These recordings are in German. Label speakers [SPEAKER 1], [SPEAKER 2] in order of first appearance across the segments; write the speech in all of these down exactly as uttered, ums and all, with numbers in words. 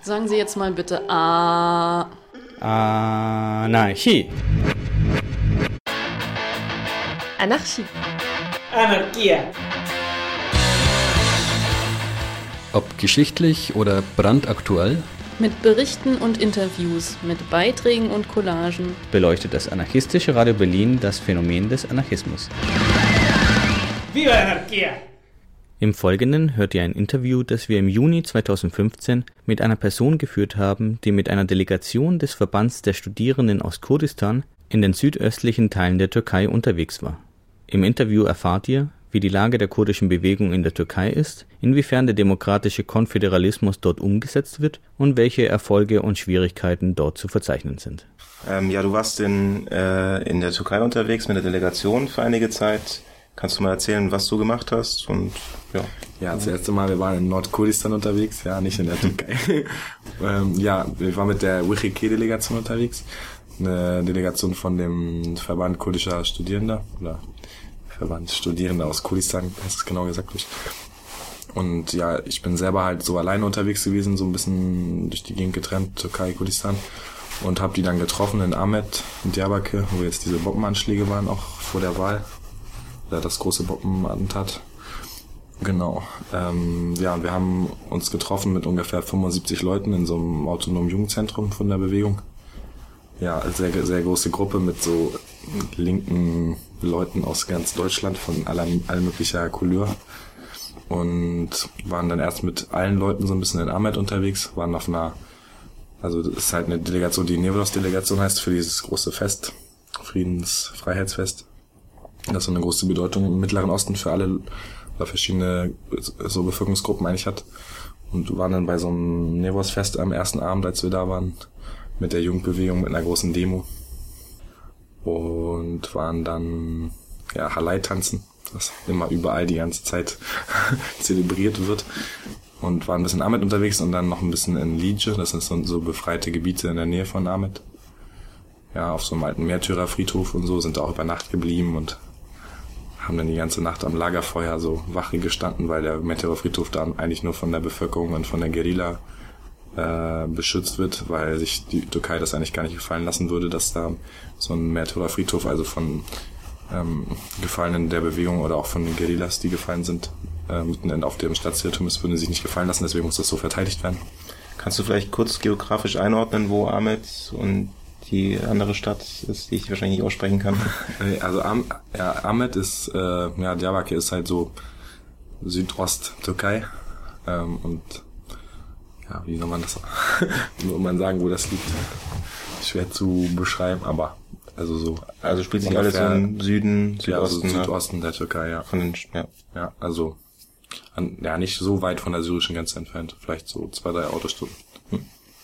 [SPEAKER 1] Sagen Sie jetzt mal bitte A.
[SPEAKER 2] Anarchie.
[SPEAKER 1] Anarchie.
[SPEAKER 3] Anarchie.
[SPEAKER 4] Ob geschichtlich oder brandaktuell?
[SPEAKER 1] Mit Berichten und Interviews, mit Beiträgen und Collagen
[SPEAKER 2] beleuchtet das anarchistische Radio Berlin das Phänomen des Anarchismus.
[SPEAKER 3] Viva Anarchie!
[SPEAKER 2] Im Folgenden hört ihr ein Interview, das wir im Juni zweitausendfünfzehn mit einer Person geführt haben, die mit einer Delegation des Verbands der Studierenden aus Kurdistan in den südöstlichen Teilen der Türkei unterwegs war. Im Interview erfahrt ihr, wie die Lage der kurdischen Bewegung in der Türkei ist, inwiefern der demokratische Konföderalismus dort umgesetzt wird und welche Erfolge und Schwierigkeiten dort zu verzeichnen sind.
[SPEAKER 5] Ähm, ja, du warst in, äh, in der Türkei unterwegs mit der Delegation für einige Zeit. Kannst du mal erzählen, was du gemacht hast? Und ja.
[SPEAKER 6] Ja, das erste Mal, wir waren in Nordkurdistan unterwegs, ja, nicht in der Türkei. ähm, ja, wir waren mit der W H K-Delegation unterwegs, eine Delegation von dem Verband kurdischer Studierender oder Verband Studierende aus Kurdistan, heißt es genau gesagt. Und ja, ich bin selber halt so alleine unterwegs gewesen, so ein bisschen durch die Gegend getrennt, Türkei, Kurdistan, und habe die dann getroffen in Ahmet, in Diyarbakir, wo jetzt diese Bombenanschläge waren, auch vor der Wahl. Das große Bombenattentat. Genau. Ähm, ja, wir haben uns getroffen mit ungefähr fünfundsiebzig Leuten in so einem autonomen Jugendzentrum von der Bewegung. Ja, sehr, sehr große Gruppe mit so linken Leuten aus ganz Deutschland von aller, aller möglicher Couleur. Und waren dann erst mit allen Leuten so ein bisschen in Ahmet unterwegs, waren auf einer, also das ist halt eine Delegation, die Nevros-Delegation heißt, für dieses große Fest, Friedens-Freiheitsfest. Das so eine große Bedeutung im Mittleren Osten für alle oder verschiedene so Bevölkerungsgruppen eigentlich hat. Und waren dann bei so einem Nevros-Fest am ersten Abend, als wir da waren, mit der Jugendbewegung, mit einer großen Demo. Und waren dann, ja, Halai tanzen, das immer überall die ganze Zeit zelebriert wird. Und waren ein bisschen in Ahmet unterwegs und dann noch ein bisschen in Lice, das sind so, so befreite Gebiete in der Nähe von Ahmet. Ja, auf so einem alten Märtyrerfriedhof und so, sind da auch über Nacht geblieben und haben dann die ganze Nacht am Lagerfeuer so Wache gestanden, weil der Märtyrerfriedhof da eigentlich nur von der Bevölkerung und von der Guerilla äh, beschützt wird, weil sich die Türkei das eigentlich gar nicht gefallen lassen würde, dass da so ein Märtyrerfriedhof, also von ähm, Gefallenen der Bewegung oder auch von den Guerillas, die gefallen sind, äh, mitten auf dem Stadtzentrum ist, würde sich nicht gefallen lassen, deswegen muss das so verteidigt werden.
[SPEAKER 5] Kannst du vielleicht kurz geografisch einordnen, wo Ahmet und die andere Stadt ist, die ich wahrscheinlich nicht aussprechen kann?
[SPEAKER 6] Also Am, ja, Ahmet ist, äh, ja, Diyarbakir ist halt so Südost-Türkei, ähm, und ja, wie soll man das, soll man sagen, wo das liegt? Schwer zu beschreiben, aber also so.
[SPEAKER 5] Also spielt sich alles so im Süden,
[SPEAKER 6] Südosten,
[SPEAKER 5] ja, also
[SPEAKER 6] Südosten der Türkei, ja.
[SPEAKER 5] Von den, ja.
[SPEAKER 6] Ja, also an, ja, nicht so weit von der syrischen Grenze entfernt, vielleicht so zwei, drei Autostunden. Hm.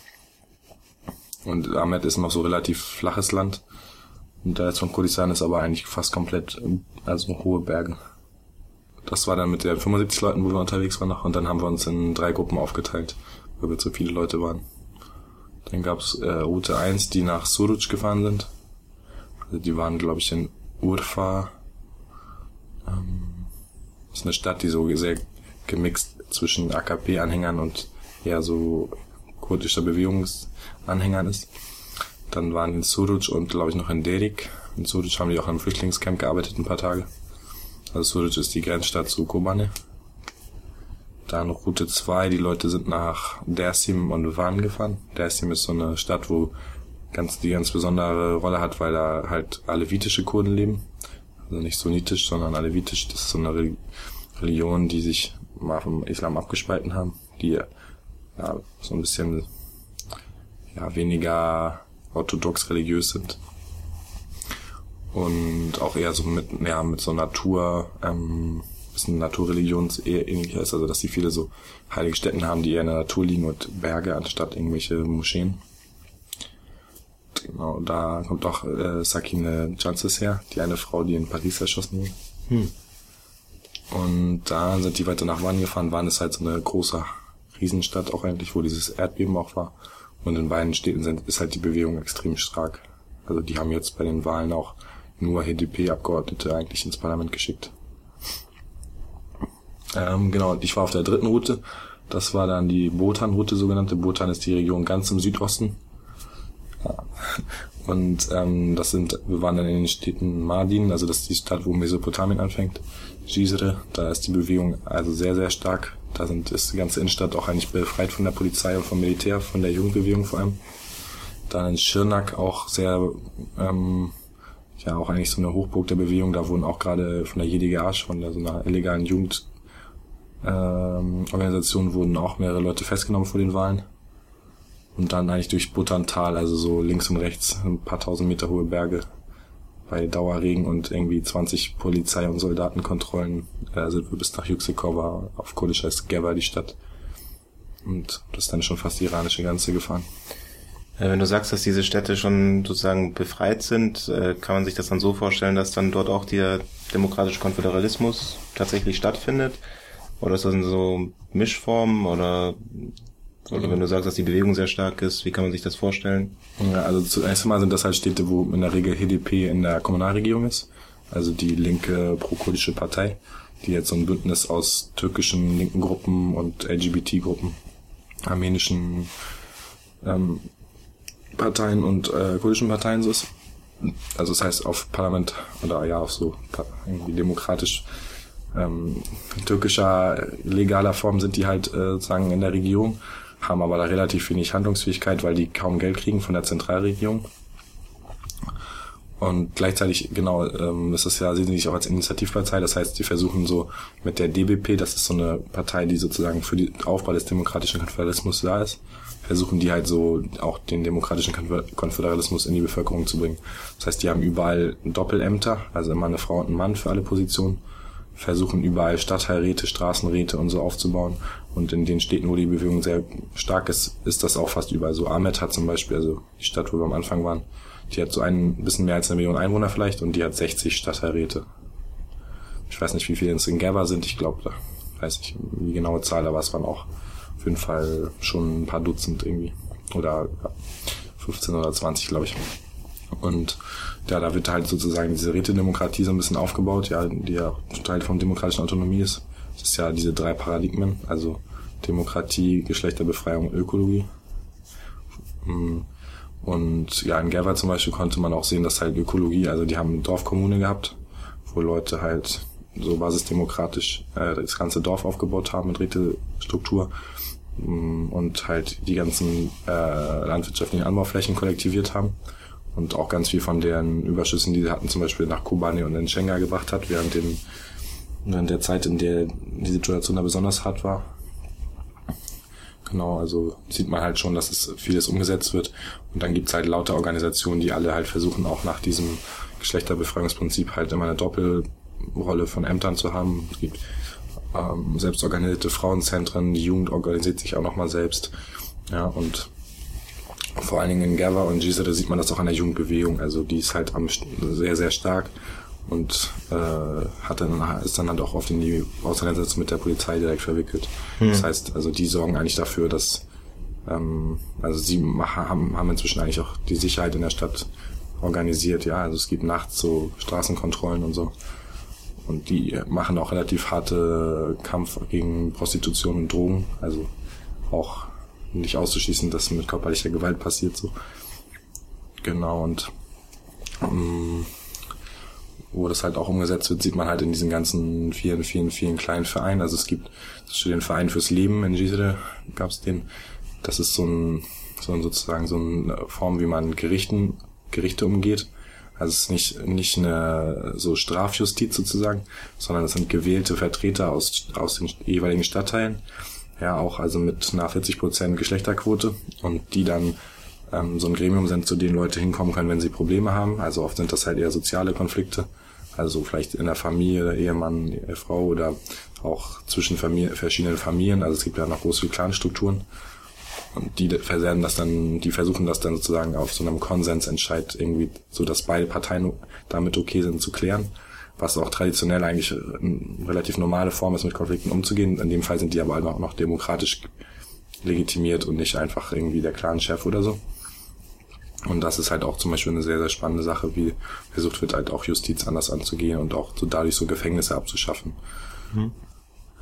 [SPEAKER 6] Und Ahmet ist noch so relativ flaches Land. Und der jetzt von Kurdistan ist aber eigentlich fast komplett, also hohe Berge. Das war dann mit der fünfundsiebzig Leuten, wo wir unterwegs waren noch. Und dann haben wir uns in drei Gruppen aufgeteilt, weil wir zu viele Leute waren. Dann gab's äh, Route eins, die nach Suruc gefahren sind. Also die waren, glaube ich, in Urfa. Ähm, das ist eine Stadt, die so sehr gemixt zwischen A K P-Anhängern und eher so kurdischer Bewegungsanhängern ist. Dann waren in Suruc und, glaube ich, noch in Derik. In Suruc haben die auch im Flüchtlingscamp gearbeitet, ein paar Tage. Also Suruc ist die Grenzstadt zu Kobane. Dann Route zwei, die Leute sind nach Dersim und Van gefahren. Dersim ist so eine Stadt, wo ganz die ganz besondere Rolle hat, weil da halt alevitische Kurden leben. Also nicht sunnitisch, sondern alevitisch. Das ist so eine Religion, die sich mal vom Islam abgespalten haben, die ja so ein bisschen ja weniger orthodox religiös sind und auch eher so mit ja mit so Natur ähm, bisschen Naturreligions eher ähnlich ist, also dass die viele so heilige Stätten haben, die eher in der Natur liegen und Berge anstatt irgendwelche Moscheen. Genau, da kommt auch äh, Sakine Janses her, die eine Frau, die in Paris erschossen wurde. Hm. Und da sind die weiter nach Van gefahren. Van ist halt so eine große Riesenstadt auch eigentlich, wo dieses Erdbeben auch war. Und in beiden Städten sind, ist halt die Bewegung extrem stark. Also die haben jetzt bei den Wahlen auch nur H D P-Abgeordnete eigentlich ins Parlament geschickt. Ähm, genau, und ich war auf der dritten Route. Das war dann die Botan-Route, sogenannte. Botan ist die Region ganz im Südosten. Ja. Und ähm, das sind, wir waren dann in den Städten Mardin, also das ist die Stadt, wo Mesopotamien anfängt. Jizre, da ist die Bewegung also sehr, sehr stark. Da sind, ist die ganze Innenstadt auch eigentlich befreit von der Polizei und vom Militär, von der Jugendbewegung vor allem. Dann in Schirnak auch sehr, ähm, ja auch eigentlich so eine Hochburg der Bewegung. Da wurden auch gerade von der Jedige Asch, von der, so einer illegalen Jugend ähm, Organisation, wurden auch mehrere Leute festgenommen vor den Wahlen. Und dann eigentlich durch Buttantal, also so links und rechts, ein paar tausend Meter hohe Berge bei Dauerregen und irgendwie zwanzig Polizei- und Soldatenkontrollen äh, sind wir bis nach Yüksekova, auf Kurdisch heißt Geva die Stadt. Und das ist dann schon fast die iranische Grenze gefahren.
[SPEAKER 5] Wenn du sagst, dass diese Städte schon sozusagen befreit sind, kann man sich das dann so vorstellen, dass dann dort auch der demokratische Konföderalismus tatsächlich stattfindet? Oder ist das in so Mischformen? Oder, oder wenn du sagst, dass die Bewegung sehr stark ist, wie kann man sich das vorstellen?
[SPEAKER 6] Ja, also zuerst einmal sind das halt Städte, wo in der Regel H D P in der Kommunalregierung ist. Also die linke pro-kurdische Partei, die jetzt so ein Bündnis aus türkischen linken Gruppen und L G B T-Gruppen, armenischen ähm, Parteien und äh, kurdischen Parteien so ist. Also das heißt auf Parlament oder ja auf so irgendwie demokratisch ähm, türkischer legaler Form sind die halt äh, sozusagen in der Regierung, haben aber da relativ wenig Handlungsfähigkeit, weil die kaum Geld kriegen von der Zentralregierung. Und gleichzeitig, genau, ähm, ist das ja, sehen sie sich auch als Initiativpartei, das heißt, die versuchen so mit der D B P, das ist so eine Partei, die sozusagen für den Aufbau des demokratischen Konföderalismus da ist, versuchen die halt so auch den demokratischen Konföderalismus in die Bevölkerung zu bringen. Das heißt, die haben überall Doppelämter, also immer eine Frau und ein Mann für alle Positionen, versuchen überall Stadtteilräte, Straßenräte und so aufzubauen. Und in den Städten, wo die Bewegung sehr stark ist, ist das auch fast überall so. Ahmed hat zum Beispiel, also die Stadt, wo wir am Anfang waren, die hat so ein bisschen mehr als eine Million Einwohner vielleicht und die hat sechzig Stadtteilräte. Ich weiß nicht, wie viele es in Geva sind, ich glaube, da weiß ich die genaue Zahl, aber es waren auch auf jeden Fall schon ein paar Dutzend irgendwie. Oder ja, fünfzehn oder zwanzig, glaube ich. Und ja, da wird halt sozusagen diese Rätedemokratie so ein bisschen aufgebaut, ja, die ja Teil von demokratischen Autonomie ist. Das ist ja diese drei Paradigmen, also Demokratie, Geschlechterbefreiung und Ökologie. Und ja, in Geva zum Beispiel konnte man auch sehen, dass halt Ökologie, also die haben eine Dorfkommune gehabt, wo Leute halt so basisdemokratisch äh, das ganze Dorf aufgebaut haben mit Rätestruktur und halt die ganzen äh, landwirtschaftlichen Anbauflächen kollektiviert haben und auch ganz viel von deren Überschüssen, die sie hatten, zum Beispiel nach Kobane und in Schengen gebracht hat, während, den, während der Zeit, in der die Situation da besonders hart war. Genau, also sieht man halt schon, dass es vieles umgesetzt wird. Und dann gibt's halt lauter Organisationen, die alle halt versuchen, auch nach diesem Geschlechterbefreiungsprinzip halt immer eine Doppelrolle von Ämtern zu haben. Es gibt ähm, selbstorganisierte Frauenzentren, die Jugend organisiert sich auch nochmal selbst. Ja, und vor allen Dingen in Geva und Jizre sieht man das auch an der Jugendbewegung. Also die ist halt am, sehr, sehr stark und äh, hat dann, ist dann halt auch oft in die Auseinandersetzung mit der Polizei direkt verwickelt. Hm. Das heißt, also die sorgen eigentlich dafür, dass ähm, also sie haben, haben inzwischen eigentlich auch die Sicherheit in der Stadt organisiert, ja, also es gibt nachts so Straßenkontrollen und so und die machen auch relativ harte Kampf gegen Prostitution und Drogen, also auch nicht auszuschließen, dass mit körperlicher Gewalt passiert so. Genau, und ähm, wo das halt auch umgesetzt wird, sieht man halt in diesen ganzen vielen, vielen, vielen kleinen Vereinen. Also es gibt den Verein fürs Leben in Jizre, gab es den. Das ist so ein, so ein sozusagen so eine Form, wie man Gerichten, Gerichte umgeht. Also es ist nicht, nicht eine so Strafjustiz sozusagen, sondern es sind gewählte Vertreter aus, aus den jeweiligen Stadtteilen. Ja, auch also mit einer vierzig Prozent Geschlechterquote und die dann ähm, so ein Gremium sind, zu denen Leute hinkommen können, wenn sie Probleme haben. Also oft sind das halt eher soziale Konflikte. Also vielleicht in der Familie, Ehemann, Ehefrau oder auch zwischen Familie, verschiedenen Familien. Also es gibt ja noch große Clanstrukturen. Und die werden das dann, die versuchen das dann sozusagen auf so einem Konsensentscheid irgendwie, so dass beide Parteien damit okay sind, zu klären. Was auch traditionell eigentlich eine relativ normale Form ist, mit Konflikten umzugehen. In dem Fall sind die aber auch noch demokratisch legitimiert und nicht einfach irgendwie der Clan-Chef oder so. Und das ist halt auch zum Beispiel eine sehr, sehr spannende Sache, wie versucht wird halt auch Justiz anders anzugehen und auch so dadurch so Gefängnisse abzuschaffen.
[SPEAKER 5] Mhm.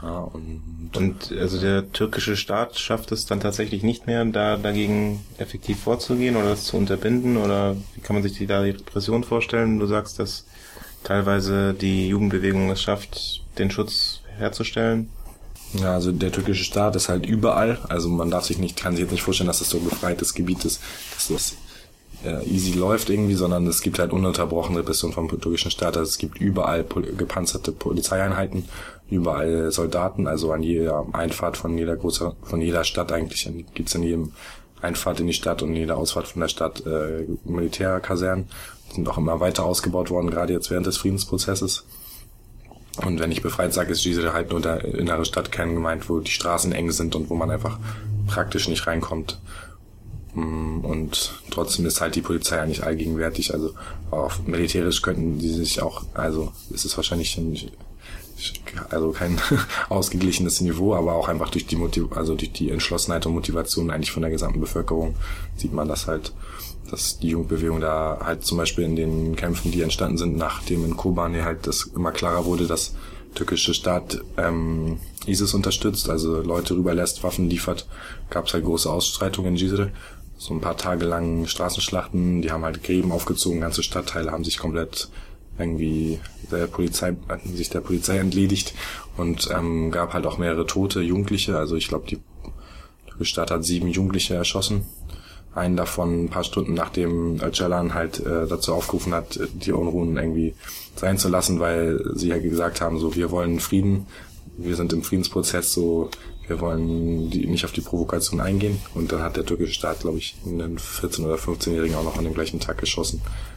[SPEAKER 6] Ja, und,
[SPEAKER 5] und also der türkische Staat schafft es dann tatsächlich nicht mehr, da dagegen effektiv vorzugehen oder das zu unterbinden, oder wie kann man sich die, da die Repression vorstellen? Du sagst, dass teilweise die Jugendbewegung es schafft, den Schutz herzustellen.
[SPEAKER 6] Ja, also der türkische Staat ist halt überall, also man darf sich nicht, kann sich jetzt nicht vorstellen, dass das so ein befreites Gebiet ist, dass das äh, easy läuft irgendwie, sondern es gibt halt ununterbrochene Repression vom türkischen Staat, also es gibt überall pol- gepanzerte Polizeieinheiten, überall Soldaten, also an jeder Einfahrt von jeder großer, von jeder Stadt eigentlich, gibt's in jedem Einfahrt in die Stadt und in jeder Ausfahrt von der Stadt äh, Militärkasernen, die sind auch immer weiter ausgebaut worden, gerade jetzt während des Friedensprozesses. Und wenn ich befreit sage, ist Cizre halt nur der innere Stadtkern gemeint, wo die Straßen eng sind und wo man einfach praktisch nicht reinkommt. Und trotzdem ist halt die Polizei ja nicht allgegenwärtig. Also auf militärisch könnten die sich auch, also es ist wahrscheinlich ein, also kein ausgeglichenes Niveau, aber auch einfach durch die Motiv- also durch die Entschlossenheit und Motivation eigentlich von der gesamten Bevölkerung sieht man das halt, dass die Jugendbewegung da halt zum Beispiel in den Kämpfen, die entstanden sind, nachdem in Kobane halt das immer klarer wurde, dass der türkische Staat ähm, ISIS unterstützt, also Leute rüberlässt, Waffen liefert, gab es halt große Ausschreitungen in Cizre. So ein paar Tage lang Straßenschlachten, die haben halt Gräben aufgezogen, ganze Stadtteile haben sich komplett irgendwie der Polizei, hatten sich der Polizei entledigt und ähm, gab halt auch mehrere tote Jugendliche, also ich glaube, die türkische Staat hat sieben Jugendliche erschossen. Einen davon ein paar Stunden nachdem Öcalan halt äh, dazu aufgerufen hat, die Unruhen irgendwie sein zu lassen, weil sie ja gesagt haben, so, wir wollen Frieden, wir sind im Friedensprozess, so, wir wollen die, nicht auf die Provokation eingehen. Und dann hat der türkische Staat, glaube ich, einen vierzehn- oder fünfzehnjährigen auch noch an dem gleichen Tag geschossen.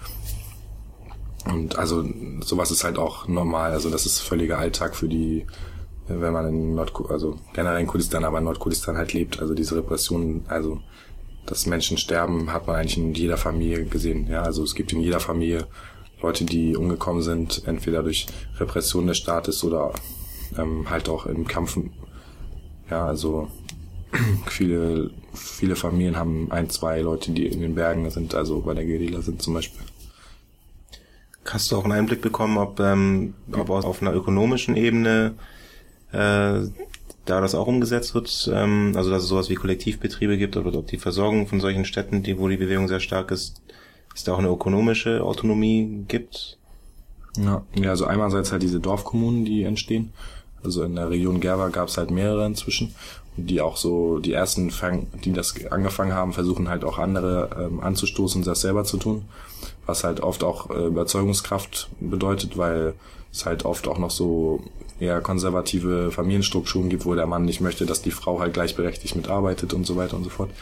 [SPEAKER 6] Und also sowas ist halt auch normal, also das ist völliger Alltag für die, wenn man in Nordkurdistan, also generell in Kurdistan, aber in Nordkurdistan halt lebt, also diese Repressionen, also dass Menschen sterben, hat man eigentlich in jeder Familie gesehen. Ja, also es gibt in jeder Familie Leute, die umgekommen sind, entweder durch Repression des Staates oder ähm, halt auch im Kampf. Ja, also viele viele Familien haben ein, zwei Leute, die in den Bergen sind, also bei der Guerilla sind zum Beispiel.
[SPEAKER 5] Hast du auch einen Einblick bekommen, ob, ähm, ob auf einer ökonomischen Ebene äh, da das auch umgesetzt wird, ähm, also dass es sowas wie Kollektivbetriebe gibt oder ob die Versorgung von solchen Städten, die wo die Bewegung sehr stark ist, es da auch eine ökonomische Autonomie gibt?
[SPEAKER 6] Ja, ja, also einerseits halt diese Dorfkommunen, die entstehen. Also in der Region Gerwa gab es halt mehrere inzwischen, die auch so die ersten, fang, die das angefangen haben, versuchen halt auch andere ähm, anzustoßen, das selber zu tun, was halt oft auch äh, Überzeugungskraft bedeutet, weil es halt oft auch noch so eher konservative Familienstrukturen gibt, wo der Mann nicht möchte, dass die Frau halt gleichberechtigt mitarbeitet und so weiter und so fort.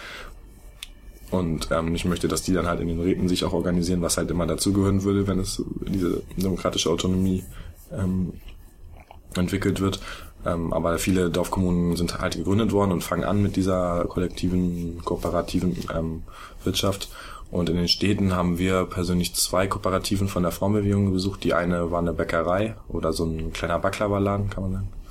[SPEAKER 6] Und ähm, ich möchte, dass die dann halt in den Räten sich auch organisieren, was halt immer dazugehören würde, wenn es diese demokratische Autonomie ähm, entwickelt wird. Ähm, aber viele Dorfkommunen sind halt gegründet worden und fangen an mit dieser kollektiven, kooperativen ähm, Wirtschaft. Und in den Städten haben wir persönlich zwei Kooperativen von der Frauenbewegung besucht. Die eine war eine Bäckerei oder so ein kleiner Baklava-Laden, kann man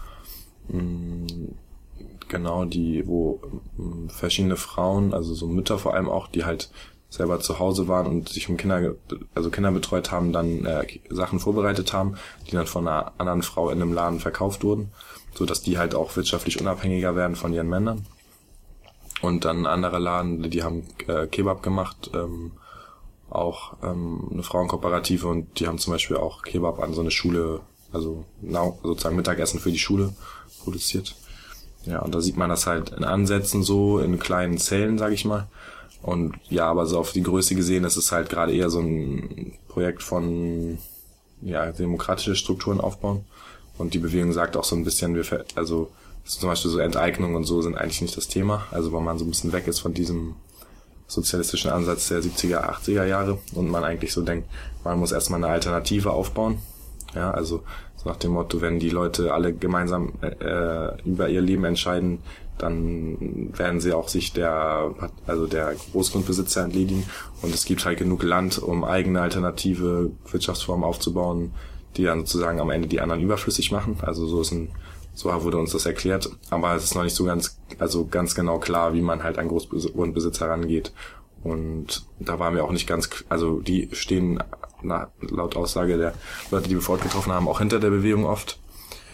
[SPEAKER 6] sagen. Genau, die, wo verschiedene Frauen, also so Mütter vor allem auch, die halt selber zu Hause waren und sich um Kinder, also Kinder betreut haben, dann äh, Sachen vorbereitet haben, die dann von einer anderen Frau in einem Laden verkauft wurden, so dass die halt auch wirtschaftlich unabhängiger werden von ihren Männern. Und dann andere Laden, die haben äh, Kebab gemacht, ähm, auch ähm, eine Frauenkooperative, und die haben zum Beispiel auch Kebab an so eine Schule, also na, sozusagen Mittagessen für die Schule produziert. Ja, und da sieht man das halt in Ansätzen so, in kleinen Zellen, sag ich mal. Und ja, aber so auf die Größe gesehen, ist es halt gerade eher so ein Projekt von, ja, demokratische Strukturen aufbauen. Und die Bewegung sagt auch so ein bisschen, wir, ver- also zum Beispiel so Enteignung und so sind eigentlich nicht das Thema. Also weil man so ein bisschen weg ist von diesem sozialistischen Ansatz der siebziger, achtziger Jahre und man eigentlich so denkt, man muss erstmal eine Alternative aufbauen. Ja, also so nach dem Motto, wenn die Leute alle gemeinsam äh, über ihr Leben entscheiden, dann werden sie auch sich der, also der Großgrundbesitzer entledigen, und es gibt halt genug Land, um eigene alternative Wirtschaftsformen aufzubauen, die dann sozusagen am Ende die anderen überflüssig machen. Also so ist ein, so wurde uns das erklärt, aber es ist noch nicht so ganz, also ganz genau klar, wie man halt an Großgrundbesitz herangeht. Und da waren wir auch nicht ganz, also die stehen na, laut Aussage der Leute, die wir fortgetroffen haben, auch hinter der Bewegung oft.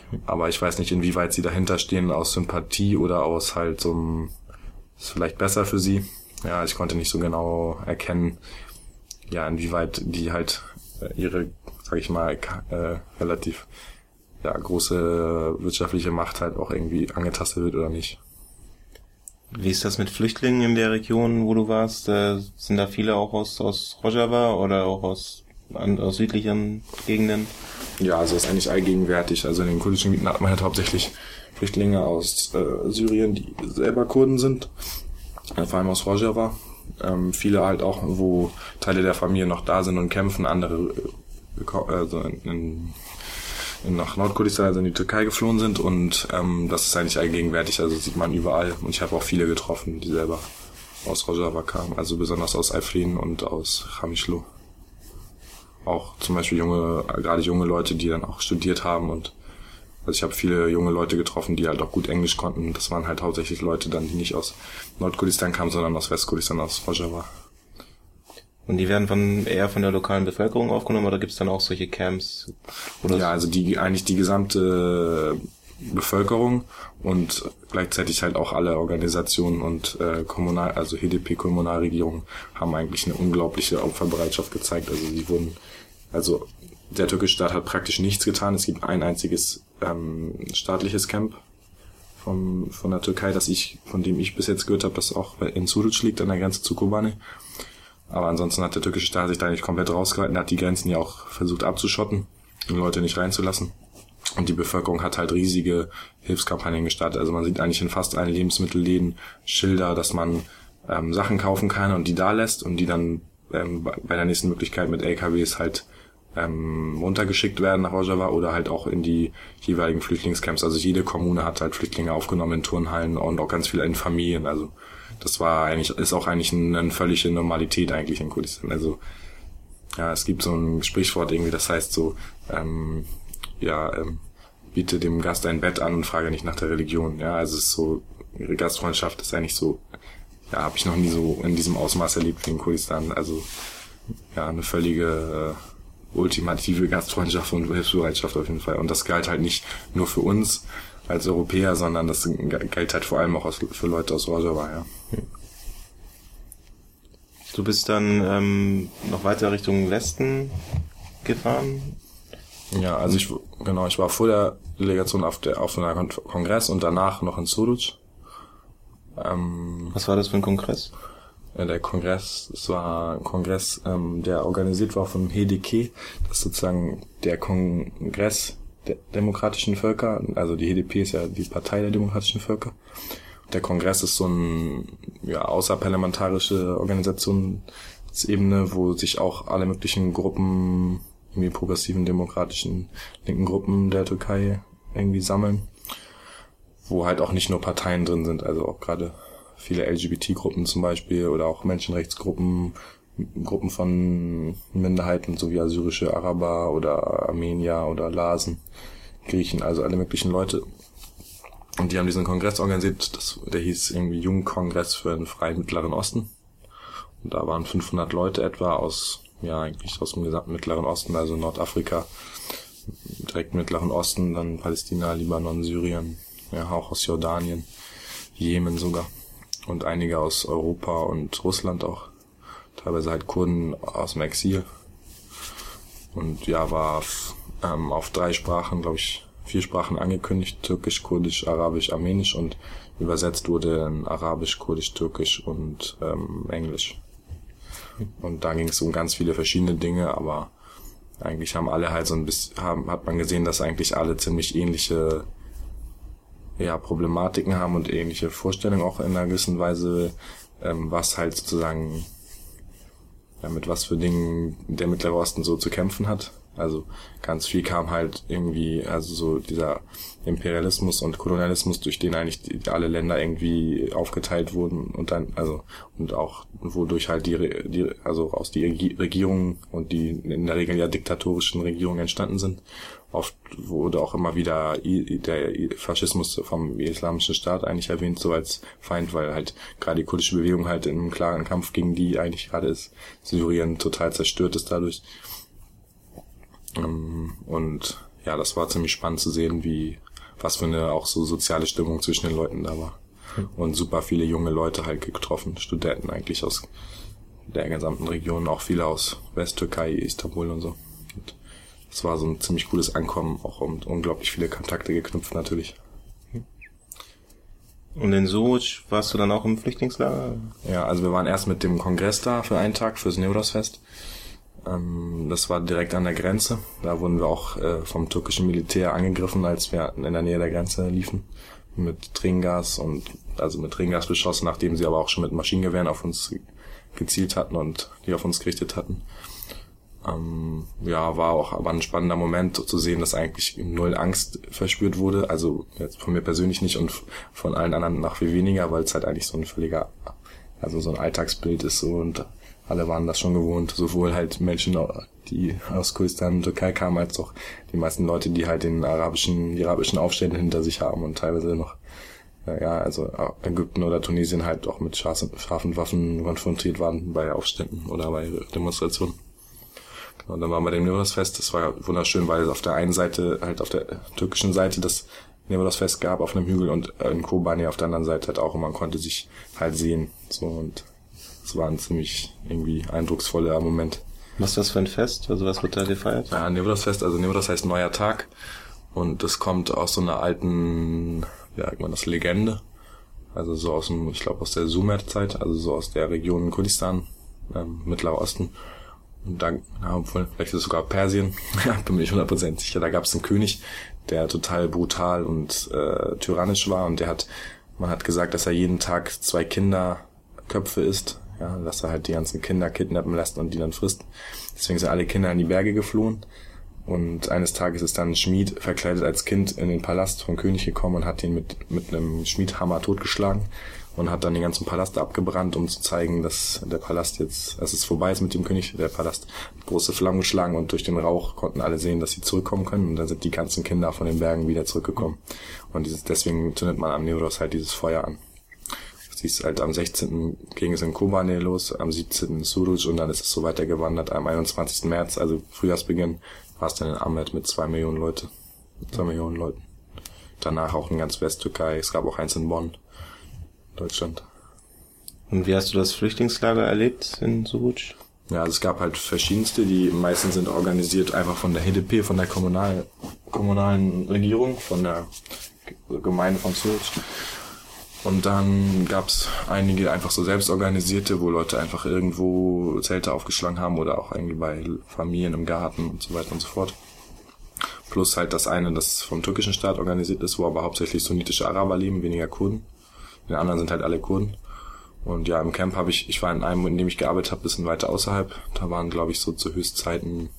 [SPEAKER 6] Aber ich weiß nicht, inwieweit sie dahinter stehen aus Sympathie oder aus halt so einem, ist vielleicht besser für sie. Ja, ich konnte nicht so genau erkennen, ja, inwieweit die halt ihre, sag ich mal, äh, relativ ja große wirtschaftliche Macht halt auch irgendwie angetastet wird oder nicht.
[SPEAKER 5] Wie ist das mit Flüchtlingen in der Region, wo du warst? Äh, sind da viele auch aus aus Rojava oder auch aus, an, aus südlichen Gegenden?
[SPEAKER 6] Ja, also ist eigentlich allgegenwärtig. Also in den kurdischen Gebieten hat man halt hauptsächlich Flüchtlinge aus äh, Syrien, die selber Kurden sind, äh, vor allem aus Rojava. Ähm, viele halt auch, wo Teile der Familie noch da sind und kämpfen, andere äh, also in, in nach Nordkurdistan, also in die Türkei geflohen sind und ähm, das ist eigentlich allgegenwärtig, also sieht man überall und ich habe auch viele getroffen, die selber aus Rojava kamen, also besonders aus Afrin und aus Khamishlo. Auch zum Beispiel junge, gerade junge Leute, die dann auch studiert haben und also ich habe viele junge Leute getroffen, die halt auch gut Englisch konnten. Das waren halt hauptsächlich Leute dann, die nicht aus Nordkurdistan kamen, sondern aus Westkurdistan, aus Rojava.
[SPEAKER 5] Und die werden von eher von der lokalen Bevölkerung aufgenommen oder gibt es dann auch solche Camps? Oder
[SPEAKER 6] ja, also die eigentlich die gesamte Bevölkerung und gleichzeitig halt auch alle Organisationen und äh, Kommunal, also H D P-Kommunalregierung haben eigentlich eine unglaubliche Opferbereitschaft gezeigt. Also sie wurden, also der türkische Staat hat praktisch nichts getan. Es gibt ein einziges ähm, staatliches Camp vom von der Türkei, das ich, von dem ich bis jetzt gehört habe, das auch in Suruç liegt, an der Grenze zu Kobane. Aber ansonsten hat der türkische Staat sich da nicht komplett rausgehalten, hat die Grenzen ja auch versucht abzuschotten, um Leute nicht reinzulassen. Und die Bevölkerung hat halt riesige Hilfskampagnen gestartet. Also man sieht eigentlich in fast allen Lebensmittelläden Schilder, dass man ähm, Sachen kaufen kann und die da lässt und die dann ähm, bei der nächsten Möglichkeit mit L K Ws halt ähm, runtergeschickt werden nach Rojava oder halt auch in die jeweiligen Flüchtlingscamps. Also jede Kommune hat halt Flüchtlinge aufgenommen in Turnhallen und auch ganz viele in Familien. Also das war eigentlich, ist auch eigentlich eine, eine völlige Normalität eigentlich in Kurdistan. Also ja, es gibt so ein Sprichwort irgendwie, das heißt so, ähm, ja, ähm, biete dem Gast ein Bett an und frage nicht nach der Religion. Ja, also es ist so, ihre Gastfreundschaft ist eigentlich so, ja, habe ich noch nie so in diesem Ausmaß erlebt wie in Kurdistan. Also ja, eine völlige äh, ultimative Gastfreundschaft und Hilfsbereitschaft auf jeden Fall. Und das galt halt nicht nur für uns als Europäer, sondern das galt halt vor allem auch für Leute aus Rojava, ja.
[SPEAKER 5] Du bist dann ähm, noch weiter Richtung Westen gefahren?
[SPEAKER 6] Ja, also ich, genau, ich war vor der Delegation auf der, auf einer Kongress und danach noch in Suruç. Ähm,
[SPEAKER 5] Was war das für ein Kongress?
[SPEAKER 6] Der Kongress, es war ein Kongress, ähm, der organisiert war von H D K, das ist sozusagen der Kongress der demokratischen Völker, also die H D P ist ja die Partei der demokratischen Völker. Der Kongress ist so ein, ja, außerparlamentarische Organisationsebene, wo sich auch alle möglichen Gruppen, irgendwie progressiven, demokratischen, linken Gruppen der Türkei irgendwie sammeln, wo halt auch nicht nur Parteien drin sind, also auch gerade viele L G B T-Gruppen zum Beispiel oder auch Menschenrechtsgruppen, Gruppen von Minderheiten, so wie assyrische Araber oder Armenier oder Lasen, Griechen, also alle möglichen Leute. Und die haben diesen Kongress organisiert, das, der hieß irgendwie Jugendkongress für den freien Mittleren Osten. Und da waren fünfhundert Leute etwa aus, ja eigentlich aus dem gesamten Mittleren Osten, also Nordafrika, direkt Mittleren Osten, dann Palästina, Libanon, Syrien, ja auch aus Jordanien, Jemen sogar. Und einige aus Europa und Russland auch. Teilweise halt Kurden aus dem Exil. Und ja, war ähm, auf drei Sprachen, glaube ich, vier Sprachen angekündigt. Türkisch, Kurdisch, Arabisch, Armenisch. Und übersetzt wurde in Arabisch, Kurdisch, Türkisch und ähm, Englisch. Und da ging es um ganz viele verschiedene Dinge, aber eigentlich haben alle halt so ein bisschen, haben, hat man gesehen, dass eigentlich alle ziemlich ähnliche ja, Problematiken haben und ähnliche Vorstellungen auch in einer gewissen Weise, ähm, was halt sozusagen, ja, mit was für Dingen der Mittlere Osten so zu kämpfen hat. Also ganz viel kam halt irgendwie, also so dieser Imperialismus und Kolonialismus, durch den eigentlich die, alle Länder irgendwie aufgeteilt wurden und dann, also, und auch wodurch halt die, die also aus die Regierungen und die in der Regel ja diktatorischen Regierungen entstanden sind. Oft wurde auch immer wieder der Faschismus vom Islamischen Staat eigentlich erwähnt, so als Feind, weil halt gerade die kurdische Bewegung halt in einem klaren Kampf gegen die eigentlich gerade ist. Syrien total zerstört ist dadurch. Und ja, das war ziemlich spannend zu sehen, wie, was für eine auch so soziale Stimmung zwischen den Leuten da war. Mhm. Und super viele junge Leute halt getroffen, Studenten eigentlich aus der gesamten Region, auch viele aus Westtürkei, Istanbul und so. Und es war so ein ziemlich cooles Ankommen, auch und unglaublich viele Kontakte geknüpft natürlich.
[SPEAKER 5] Und in Suruç warst du dann auch im Flüchtlingslager?
[SPEAKER 6] Ja, also wir waren erst mit dem Kongress da für einen Tag, fürs Nevros-Fest. Ähm, das war direkt an der Grenze. Da wurden wir auch äh, vom türkischen Militär angegriffen, als wir in der Nähe der Grenze liefen. Mit Tränengas und, also mit Tränengas beschossen, nachdem sie aber auch schon mit Maschinengewehren auf uns gezielt hatten und die auf uns gerichtet hatten. Ähm, ja, war auch aber ein spannender Moment zu sehen, dass eigentlich null Angst verspürt wurde. Also jetzt von mir persönlich nicht und von allen anderen nach viel weniger, weil es halt eigentlich so ein völliger, also so ein Alltagsbild ist so und alle waren das schon gewohnt. Sowohl halt Menschen, die aus Kurdistan und Türkei kamen, als auch die meisten Leute, die halt den arabischen, die arabischen Aufstände hinter sich haben und teilweise noch, ja, also Ägypten oder Tunesien halt auch mit scharfen Waffen konfrontiert waren bei Aufständen oder bei Demonstrationen. Und dann waren wir dem Nevros-Fest. Das war wunderschön, weil es auf der einen Seite, halt auf der türkischen Seite das Nevros-Fest gab auf einem Hügel und in Kobani auf der anderen Seite halt auch und man konnte sich halt sehen. So und es war ein ziemlich irgendwie eindrucksvoller Moment.
[SPEAKER 5] Was ist das für ein Fest? Also was wird da gefeiert?
[SPEAKER 6] Ja, Nevros-Fest, also Nevros heißt neuer Tag und das kommt aus so einer alten, wie sagt man das, Legende. Also so aus dem, ich glaube aus der Sumer-Zeit, also so aus der Region Kurdistan, ähm, Mittlerer Osten. Und da, ja, vielleicht ist es sogar Persien, bin mir nicht hundert Prozent sicher, da gab es einen König, der total brutal und äh, tyrannisch war und der hat, man hat gesagt, dass er jeden Tag zwei Kinderköpfe isst, ja, dass er halt die ganzen Kinder kidnappen lässt und die dann frisst. Deswegen sind alle Kinder in die Berge geflohen und eines Tages ist dann ein Schmied verkleidet als Kind in den Palast vom König gekommen und hat ihn mit mit einem Schmiedhammer totgeschlagen. Und hat dann den ganzen Palast abgebrannt, um zu zeigen, dass der Palast jetzt, dass es vorbei ist mit dem König, der Palast hat große Flammen geschlagen und durch den Rauch konnten alle sehen, dass sie zurückkommen können und dann sind die ganzen Kinder von den Bergen wieder zurückgekommen. Und dieses, deswegen zündet man am Nevros halt dieses Feuer an. Das ist halt am sechzehnten ging es in Kobani los, am siebzehnten in Suruç und dann ist es so weitergewandert. Am einundzwanzigsten März, also Frühjahrsbeginn, war es dann in Ahmet mit zwei Millionen Leute, zwei Millionen Leuten. Danach auch in ganz Westtürkei, es gab auch eins in Bonn. Deutschland.
[SPEAKER 5] Und wie hast du das Flüchtlingslager erlebt in Suruç?
[SPEAKER 6] Ja, also es gab halt verschiedenste, die meisten sind organisiert einfach von der H D P, von der kommunal, kommunalen Regierung, von der Gemeinde von Suruç. Und dann gab's einige einfach so selbstorganisierte, wo Leute einfach irgendwo Zelte aufgeschlagen haben oder auch irgendwie bei Familien im Garten und so weiter und so fort. Plus halt das eine, das vom türkischen Staat organisiert ist, wo aber hauptsächlich sunnitische Araber leben, weniger Kurden. Die anderen sind halt alle Kurden. Und ja, im Camp habe ich, ich war in einem, in dem ich gearbeitet habe, bisschen weiter außerhalb. Da waren, glaube ich, so zu Höchstzeiten,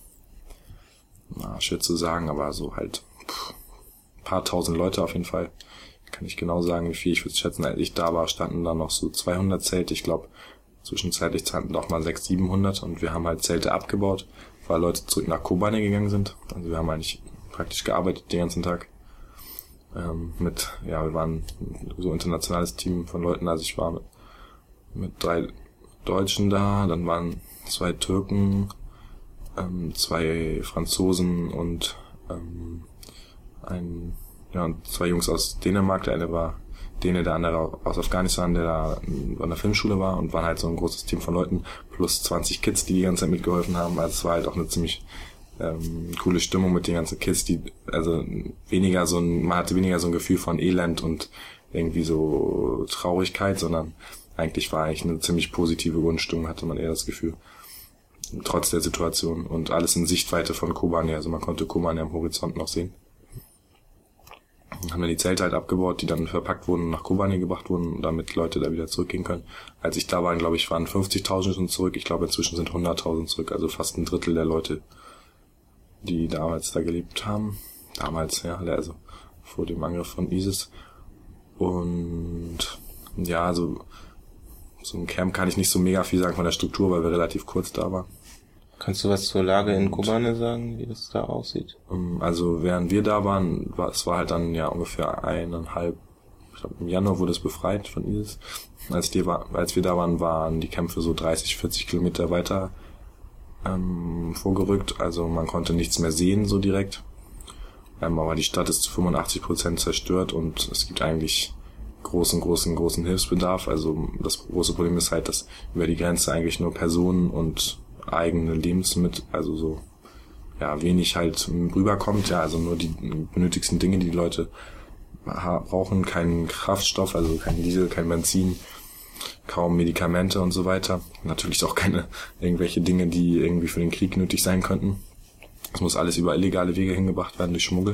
[SPEAKER 6] na, schwer zu sagen, aber so halt pff, paar tausend Leute auf jeden Fall. Kann ich genau sagen, wie viel. Ich würde schätzen, als ich da war, standen da noch so zweihundert Zelte. Ich glaube, zwischenzeitlich standen doch mal sechshundert, siebenhundert. Und wir haben halt Zelte abgebaut, weil Leute zurück nach Kobani gegangen sind. Also wir haben eigentlich praktisch gearbeitet den ganzen Tag. Ähm, mit, ja, wir waren so ein internationales Team von Leuten, also ich war mit, mit drei Deutschen da, dann waren zwei Türken, ähm, zwei Franzosen und ähm, ein, ja, und zwei Jungs aus Dänemark, der eine war Däne, der andere aus Afghanistan, der da an der Filmschule war und waren halt so ein großes Team von Leuten, plus zwanzig Kids, die die ganze Zeit mitgeholfen haben, also es war halt auch eine ziemlich Ähm, coole Stimmung mit den ganzen Kids, die, also weniger so ein, man hatte weniger so ein Gefühl von Elend und irgendwie so Traurigkeit, sondern eigentlich war eigentlich eine ziemlich positive Grundstimmung, hatte man eher das Gefühl. Trotz der Situation und alles in Sichtweite von Kobani, also man konnte Kobani am Horizont noch sehen. Dann haben wir die Zelte halt abgebaut, die dann verpackt wurden und nach Kobani gebracht wurden, damit Leute da wieder zurückgehen können. Als ich da war, glaube ich, waren fünfzigtausend schon zurück, ich glaube inzwischen sind hunderttausend zurück, also fast ein Drittel der Leute, die damals da gelebt haben. Damals, ja, also vor dem Angriff von ISIS. Und ja, also so im Camp kann ich nicht so mega viel sagen von der Struktur, weil wir relativ kurz da waren.
[SPEAKER 5] Kannst du was zur Lage in Kobani sagen, wie das da aussieht?
[SPEAKER 6] Also während wir da waren, war es war halt dann ja ungefähr eineinhalb, ich glaube im Januar wurde es befreit von ISIS. Als, die war, als wir da waren, waren die Kämpfe so dreißig, vierzig Kilometer weiter ähm, vorgerückt, also man konnte nichts mehr sehen so direkt. Ähm, aber die Stadt ist zu fünfundachtzig Prozent zerstört und es gibt eigentlich großen, großen, großen Hilfsbedarf. Also das große Problem ist halt, dass über die Grenze eigentlich nur Personen und eigene Lebensmittel, also so ja wenig halt rüberkommt. Ja, also nur die benötigsten Dinge, die die Leute brauchen, keinen Kraftstoff, also kein Diesel, kein Benzin, kaum Medikamente und so weiter. Natürlich auch keine irgendwelche Dinge, die irgendwie für den Krieg nötig sein könnten. Es muss alles über illegale Wege hingebracht werden durch Schmuggel.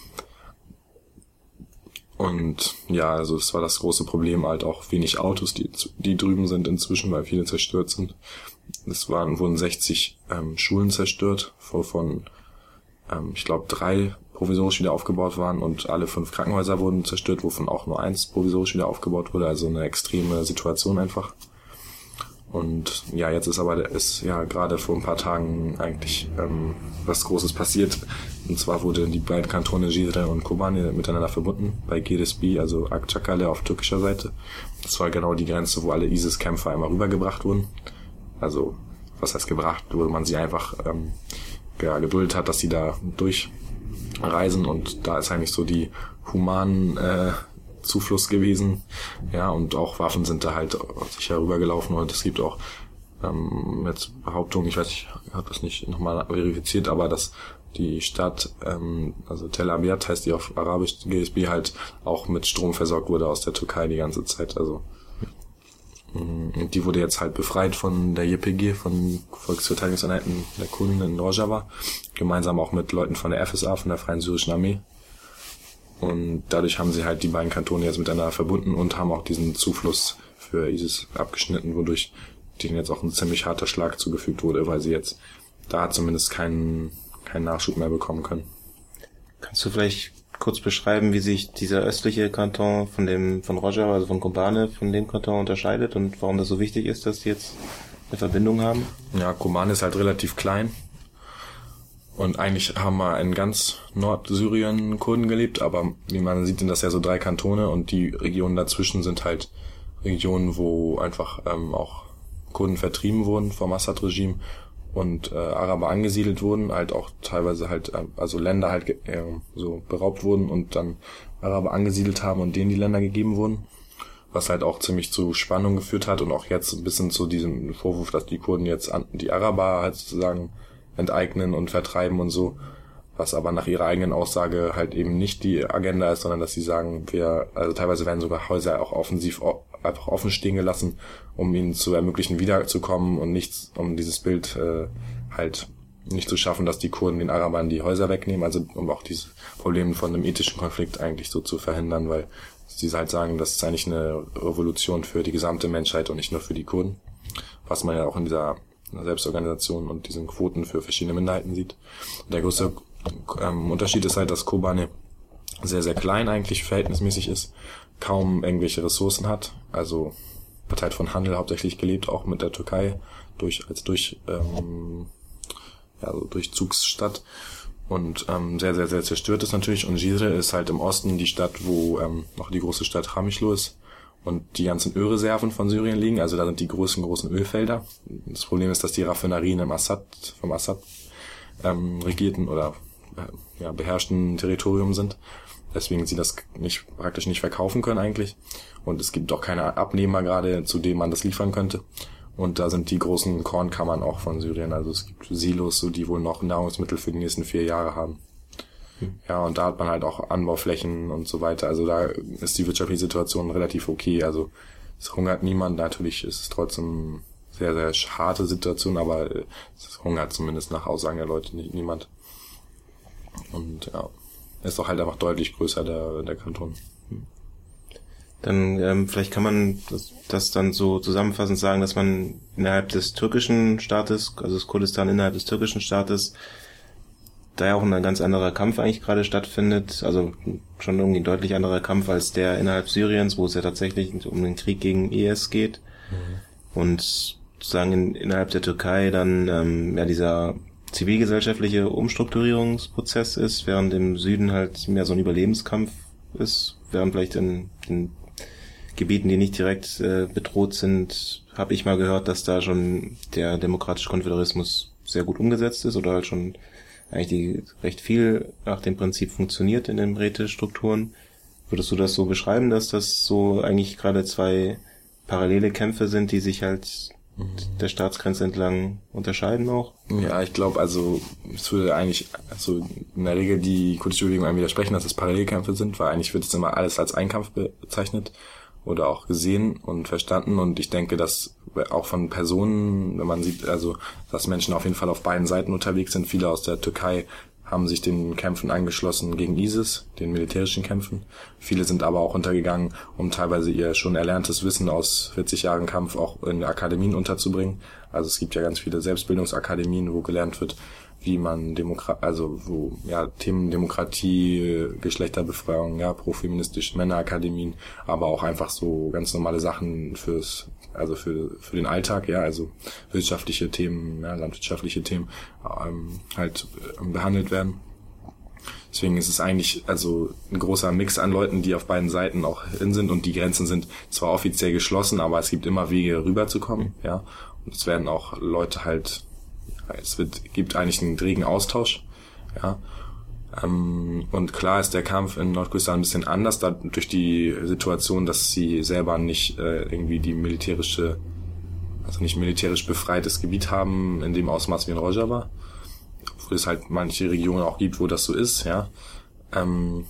[SPEAKER 6] Und ja, also es war das große Problem, halt auch wenig Autos, die die drüben sind inzwischen, weil viele zerstört sind. Es waren wurden sechzig ähm, Schulen zerstört, wovon ähm, ich glaube drei provisorisch wieder aufgebaut waren und alle fünf Krankenhäuser wurden zerstört, wovon auch nur eins provisorisch wieder aufgebaut wurde. Also eine extreme Situation einfach. Und ja, jetzt ist aber ist ja gerade vor ein paar Tagen eigentlich ähm, was Großes passiert. Und zwar wurde die beiden Kantone Cizre und Kobane miteinander verbunden bei Giresun, also Akçakale auf türkischer Seite. Das war genau die Grenze, wo alle ISIS-Kämpfer einmal rübergebracht wurden. Also was heißt gebracht, wo man sie einfach ähm, ja, geduldet hat, dass sie da durchreisen. Und da ist eigentlich so die humanen äh, Zufluss gewesen, ja, und auch Waffen sind da halt sicher rübergelaufen und es gibt auch ähm, jetzt Behauptungen, ich weiß, ich habe das nicht nochmal verifiziert, aber dass die Stadt, ähm, also Tel Abyad heißt die auf Arabisch, G S B halt auch mit Strom versorgt wurde aus der Türkei die ganze Zeit, also und die wurde jetzt halt befreit von der Y P G, von Volksverteidigungseinheiten der Kurden in Rojava, gemeinsam auch mit Leuten von der F S A, von der Freien Syrischen Armee. Und dadurch haben sie halt die beiden Kantone jetzt miteinander verbunden und haben auch diesen Zufluss für ISIS abgeschnitten, wodurch denen jetzt auch ein ziemlich harter Schlag zugefügt wurde, weil sie jetzt da zumindest keinen, keinen Nachschub mehr bekommen können.
[SPEAKER 5] Kannst du vielleicht kurz beschreiben, wie sich dieser östliche Kanton von dem, von Rojava, also von Kobane, von dem Kanton unterscheidet und warum das so wichtig ist, dass die jetzt eine Verbindung haben?
[SPEAKER 6] Ja, Kobane ist halt relativ klein. Und eigentlich haben wir in ganz Nordsyrien Kurden gelebt, aber wie man sieht, sind das ja so drei Kantone und die Regionen dazwischen sind halt Regionen, wo einfach ähm, auch Kurden vertrieben wurden vom Assad-Regime und äh, Araber angesiedelt wurden, halt auch teilweise halt, äh, also Länder halt äh, so beraubt wurden und dann Araber angesiedelt haben und denen die Länder gegeben wurden, was halt auch ziemlich zu Spannung geführt hat und auch jetzt ein bisschen zu diesem Vorwurf, dass die Kurden jetzt an die Araber halt sozusagen enteignen und vertreiben und so, was aber nach ihrer eigenen Aussage halt eben nicht die Agenda ist, sondern dass sie sagen, wir, also teilweise werden sogar Häuser auch offensiv einfach offen stehen gelassen, um ihnen zu ermöglichen, wiederzukommen und nichts, um dieses Bild äh, halt nicht zu schaffen, dass die Kurden den Arabern die Häuser wegnehmen, also um auch diese Probleme von einem ethischen Konflikt eigentlich so zu verhindern, weil sie halt sagen, das ist eigentlich eine Revolution für die gesamte Menschheit und nicht nur für die Kurden, was man ja auch in dieser Selbstorganisation und diesen Quoten für verschiedene Minderheiten sieht. Der größte ähm, Unterschied ist halt, dass Kobane sehr, sehr klein eigentlich verhältnismäßig ist, kaum irgendwelche Ressourcen hat, also wird halt von Handel hauptsächlich gelebt, auch mit der Türkei, durch als durch ähm, ja, so Durchzugsstadt und ähm, sehr, sehr, sehr zerstört ist natürlich. Und Cizre ist halt im Osten die Stadt, wo ähm, noch die große Stadt Qamishlo ist und die ganzen Ölreserven von Syrien liegen, also da sind die großen, großen Ölfelder. Das Problem ist, dass die Raffinerien im Assad, vom Assad ähm, regierten oder äh, ja, beherrschten Territorium sind. Deswegen sie das nicht praktisch nicht verkaufen können eigentlich. Und es gibt auch keine Abnehmer gerade, zu denen man das liefern könnte. Und da sind die großen Kornkammern auch von Syrien. Also es gibt Silos, so die wohl noch Nahrungsmittel für die nächsten vier Jahre haben. Ja, und da hat man halt auch Anbauflächen und so weiter. Also da ist die wirtschaftliche Situation relativ okay. Also es hungert niemand. Natürlich ist es trotzdem sehr, sehr harte Situation, aber es hungert zumindest nach Aussagen der Leute nicht, niemand. Und ja, ist doch halt einfach deutlich größer, der, der Kanton.
[SPEAKER 5] Dann ähm, vielleicht kann man das, das dann so zusammenfassend sagen, dass man innerhalb des türkischen Staates, also das Kurdistan innerhalb des türkischen Staates, da ja auch ein ganz anderer Kampf eigentlich gerade stattfindet, also schon irgendwie ein deutlich anderer Kampf als der innerhalb Syriens, wo es ja tatsächlich um den Krieg gegen I S geht. Mhm. Und sozusagen in, innerhalb der Türkei dann ähm, ja dieser zivilgesellschaftliche Umstrukturierungsprozess ist, während im Süden halt mehr so ein Überlebenskampf ist, während vielleicht in, in Gebieten, die nicht direkt äh, bedroht sind, habe ich mal gehört, dass da schon der demokratische Konföderalismus sehr gut umgesetzt ist oder halt schon eigentlich die recht viel nach dem Prinzip funktioniert in den Rätestrukturen. Würdest du das so beschreiben, dass das so eigentlich gerade zwei parallele Kämpfe sind, die sich halt der Staatsgrenze entlang unterscheiden auch?
[SPEAKER 6] Ja, ich glaube, also es würde eigentlich also in der Regel die kurdische Bewegung einem widersprechen, dass es Parallelkämpfe sind, weil eigentlich wird es immer alles als Einkampf bezeichnet oder auch gesehen und verstanden, und ich denke, dass auch von Personen, wenn man sieht, also dass Menschen auf jeden Fall auf beiden Seiten unterwegs sind, viele aus der Türkei haben sich den Kämpfen angeschlossen gegen ISIS, den militärischen Kämpfen. Viele sind aber auch untergegangen, um teilweise ihr schon erlerntes Wissen aus vierzig Jahren Kampf auch in Akademien unterzubringen. Also es gibt ja ganz viele Selbstbildungsakademien, wo gelernt wird, wie man Demokrat, also wo ja Themen Demokratie, Geschlechterbefreiung, ja profeministische Männerakademien, aber auch einfach so ganz normale Sachen fürs also für für den Alltag, ja, also wirtschaftliche Themen, ja, landwirtschaftliche Themen ähm, halt äh, behandelt werden. Deswegen ist es eigentlich also ein großer Mix an Leuten, die auf beiden Seiten auch hin sind, und die Grenzen sind zwar offiziell geschlossen, aber es gibt immer Wege rüberzukommen, ja, und es werden auch Leute halt, es wird gibt eigentlich einen regen Austausch, ja. Ähm, und klar ist der Kampf in Nordkurdistan ein bisschen anders, da durch die Situation, dass sie selber nicht äh, irgendwie die militärische, also nicht militärisch befreites Gebiet haben in dem Ausmaß wie in Rojava, obwohl es halt manche Regionen auch gibt, wo das so ist, ja. Ähm,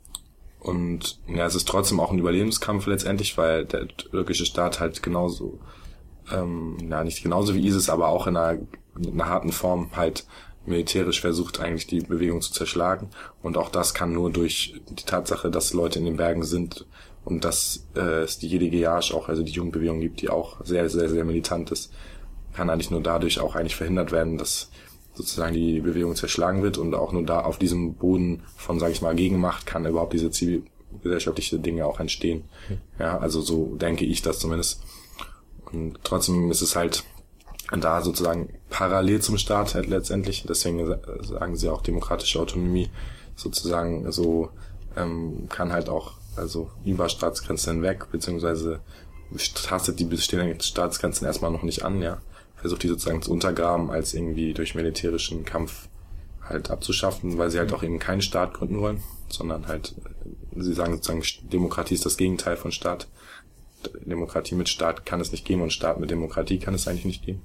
[SPEAKER 6] und ja, es ist trotzdem auch ein Überlebenskampf letztendlich, weil der türkische Staat halt genauso, ähm, ja nicht genauso wie ISIS, aber auch in einer, in einer harten Form halt militärisch versucht eigentlich die Bewegung zu zerschlagen, und auch das kann nur durch die Tatsache, dass Leute in den Bergen sind und dass äh, es die Yedi Geyash auch, also die Jugendbewegung gibt, die auch sehr, sehr, sehr militant ist, kann eigentlich nur dadurch auch eigentlich verhindert werden, dass sozusagen die Bewegung zerschlagen wird, und auch nur da auf diesem Boden von, sage ich mal, Gegenmacht kann überhaupt diese zivilgesellschaftliche Dinge auch entstehen. Ja, also so denke ich das zumindest. Und trotzdem ist es halt da sozusagen parallel zum Staat halt letztendlich, deswegen sagen sie auch demokratische Autonomie sozusagen, so ähm, kann halt auch also über Staatsgrenzen hinweg, beziehungsweise tastet die bestehenden Staatsgrenzen erstmal noch nicht an, ja, versucht die sozusagen zu untergraben, als irgendwie durch militärischen Kampf halt abzuschaffen, weil sie halt auch eben keinen Staat gründen wollen, sondern halt, sie sagen sozusagen, Demokratie ist das Gegenteil von Staat. Demokratie mit Staat kann es nicht geben, und Staat mit Demokratie kann es eigentlich nicht geben.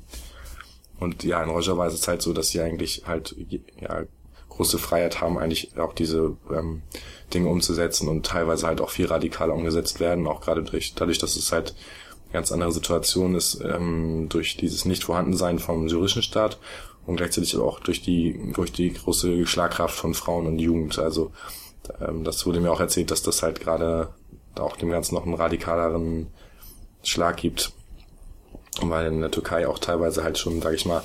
[SPEAKER 6] Und ja, in Rojava ist es halt so, dass sie eigentlich halt ja große Freiheit haben, eigentlich auch diese ähm, Dinge umzusetzen, und teilweise halt auch viel radikaler umgesetzt werden, auch gerade durch dadurch, dass es halt eine ganz andere Situation ist, ähm, durch dieses Nicht-Vorhandensein vom syrischen Staat, und gleichzeitig aber auch durch die durch die große Schlagkraft von Frauen und Jugend. Also ähm, das wurde mir auch erzählt, dass das halt gerade auch dem Ganzen noch einen radikaleren Schlag gibt, weil in der Türkei auch teilweise halt schon, sag ich mal,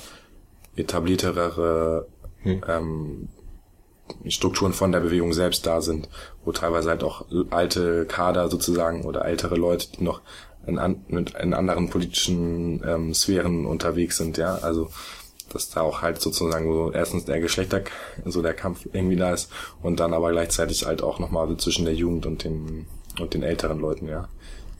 [SPEAKER 6] etabliertere hm. ähm, Strukturen von der Bewegung selbst da sind, wo teilweise halt auch alte Kader sozusagen oder ältere Leute, die noch in, an, mit, in anderen politischen ähm, Sphären unterwegs sind, ja, also dass da auch halt sozusagen so erstens der Geschlechter, so der Kampf irgendwie da ist, und dann aber gleichzeitig halt auch nochmal zwischen der Jugend und den und den älteren Leuten, ja.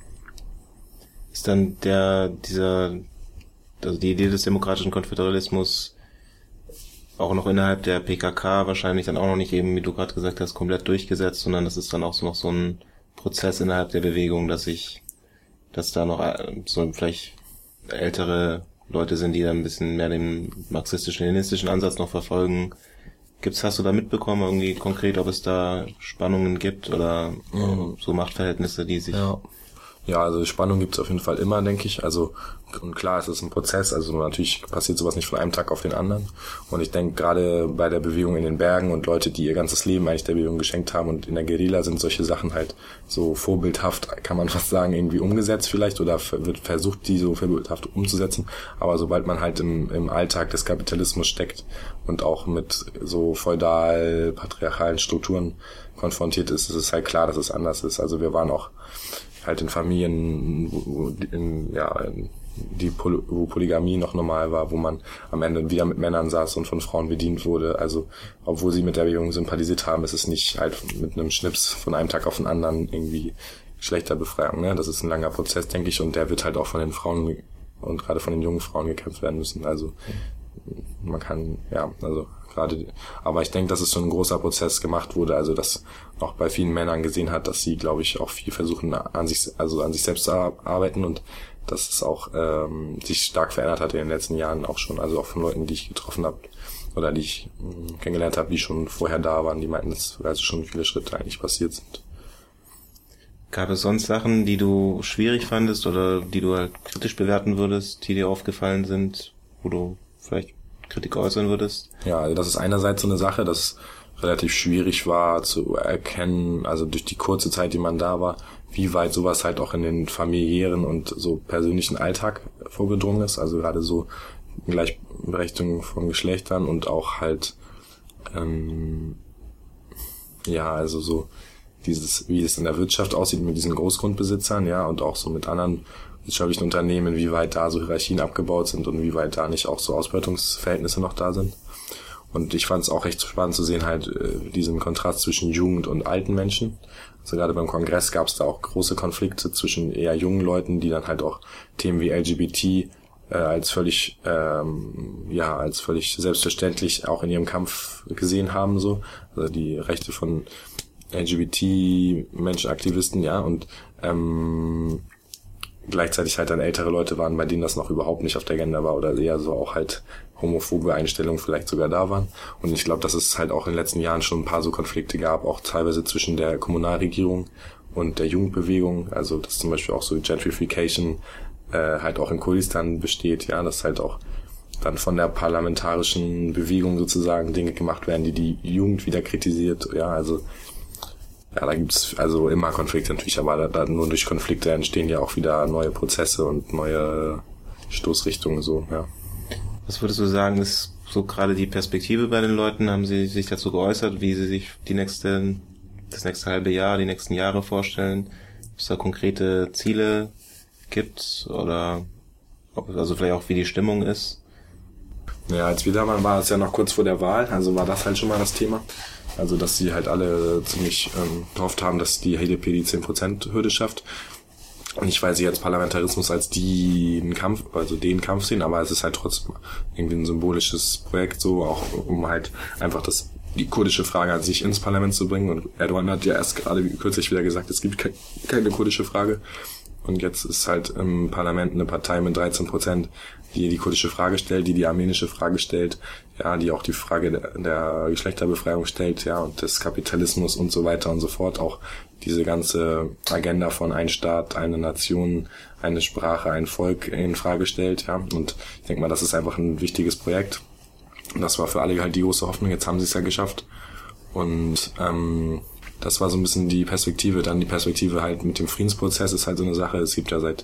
[SPEAKER 5] Ist dann der, dieser, also die Idee des demokratischen Konföderalismus auch noch innerhalb der P K K wahrscheinlich dann auch noch nicht eben, wie du gerade gesagt hast, komplett durchgesetzt, sondern das ist dann auch so noch so ein Prozess innerhalb der Bewegung, dass ich, dass da noch so vielleicht ältere Leute sind, die dann ein bisschen mehr den marxistisch-leninistischen Ansatz noch verfolgen. Gibt's, hast du da mitbekommen, irgendwie konkret, ob es da Spannungen gibt oder mhm. so Machtverhältnisse, die sich...
[SPEAKER 6] Ja. Ja, also Spannung gibt's auf jeden Fall immer, denke ich. Also, und klar, es ist ein Prozess, also natürlich passiert sowas nicht von einem Tag auf den anderen. Und ich denke, gerade bei der Bewegung in den Bergen und Leute, die ihr ganzes Leben eigentlich der Bewegung geschenkt haben, und in der Guerilla sind solche Sachen halt so vorbildhaft, kann man fast sagen, irgendwie umgesetzt vielleicht, oder wird versucht, die so vorbildhaft umzusetzen. Aber sobald man halt im, im Alltag des Kapitalismus steckt und auch mit so feudal-patriarchalen Strukturen konfrontiert ist, ist es halt klar, dass es anders ist. Also wir waren auch halt in Familien, wo, in, ja, die Poly- wo Polygamie noch normal war, wo man am Ende wieder mit Männern saß und von Frauen bedient wurde. Also, obwohl sie mit der Bewegung sympathisiert haben, ist es nicht halt mit einem Schnips von einem Tag auf den anderen irgendwie Geschlechterbefreiung, ne? Das ist ein langer Prozess, denke ich, und der wird halt auch von den Frauen und gerade von den jungen Frauen gekämpft werden müssen. Also, man kann, ja, also gerade, aber ich denke, dass es schon ein großer Prozess gemacht wurde, also dass auch bei vielen Männern gesehen hat, dass sie, glaube ich, auch viel versuchen an sich, also an sich selbst zu arbeiten und dass es auch ähm, sich stark verändert hat in den letzten Jahren auch schon, also auch von Leuten, die ich getroffen habe oder die ich mh, kennengelernt habe, die schon vorher da waren, die meinten, dass also schon viele Schritte eigentlich passiert sind.
[SPEAKER 5] Gab es sonst Sachen, die du schwierig fandest oder die du halt kritisch bewerten würdest, die dir aufgefallen sind, wo du vielleicht Kritik äußern würdest?
[SPEAKER 6] Ja, also das ist einerseits so eine Sache, dass relativ schwierig war zu erkennen, also durch die kurze Zeit, die man da war, wie weit sowas halt auch in den familiären und so persönlichen Alltag vorgedrungen ist, also gerade so Gleichberechtigung von Geschlechtern und auch halt ähm, ja, also so dieses, wie es in der Wirtschaft aussieht mit diesen Großgrundbesitzern, ja, und auch so mit anderen wirtschaftlichen Unternehmen, wie weit da so Hierarchien abgebaut sind und wie weit da nicht auch so Ausbeutungsverhältnisse noch da sind. Und ich fand es auch echt spannend zu sehen, halt äh, diesen Kontrast zwischen Jugend und alten Menschen. Also gerade beim Kongress gab es da auch große Konflikte zwischen eher jungen Leuten, die dann halt auch Themen wie L G B T äh, als völlig ähm, ja als völlig selbstverständlich auch in ihrem Kampf gesehen haben, so, also die Rechte von L G B T-Menschenaktivisten, ja, und ähm, gleichzeitig halt dann ältere Leute waren, bei denen das noch überhaupt nicht auf der Agenda war oder eher so auch halt homophobe Einstellungen vielleicht sogar da waren. Und ich glaube, dass es halt auch in den letzten Jahren schon ein paar so Konflikte gab, auch teilweise zwischen der Kommunalregierung und der Jugendbewegung, also dass zum Beispiel auch so Gentrification äh, halt auch in Kurdistan besteht, ja, dass halt auch dann von der parlamentarischen Bewegung sozusagen Dinge gemacht werden, die die Jugend wieder kritisiert, ja, also ja, da gibt's also immer Konflikte natürlich, aber da, da nur durch Konflikte entstehen ja auch wieder neue Prozesse und neue Stoßrichtungen, so, ja.
[SPEAKER 5] Was würdest du sagen, ist so gerade die Perspektive bei den Leuten? Haben sie sich dazu geäußert, wie sie sich die nächste, das nächste halbe Jahr, die nächsten Jahre vorstellen? Ob es da konkrete Ziele gibt oder ob, also vielleicht auch wie die Stimmung ist?
[SPEAKER 6] Ja, als wir da waren, war es ja noch kurz vor der Wahl, also war das halt schon mal das Thema. Also, dass sie halt alle ziemlich ähm, gehofft haben, dass die H D P die zehn Prozent Hürde schafft. Nicht, weil sie jetzt Parlamentarismus als den Kampf, also den Kampf sehen, aber es ist halt trotzdem irgendwie ein symbolisches Projekt, so auch um halt einfach das, die kurdische Frage an sich ins Parlament zu bringen. Und Erdogan hat ja erst gerade kürzlich wieder gesagt, es gibt ke- keine kurdische Frage. Und jetzt ist halt im Parlament eine Partei mit dreizehn Prozent, die die kurdische Frage stellt, die die armenische Frage stellt, ja, die auch die Frage der, der Geschlechterbefreiung stellt, ja, und des Kapitalismus und so weiter und so fort, auch diese ganze Agenda von ein Staat, eine Nation, eine Sprache, ein Volk in Frage stellt, ja, und ich denke mal, das ist einfach ein wichtiges Projekt. Und das war für alle halt die große Hoffnung, jetzt haben sie es ja geschafft. Und ähm, das war so ein bisschen die Perspektive. Dann die Perspektive halt mit dem Friedensprozess ist halt so eine Sache. Es gibt ja seit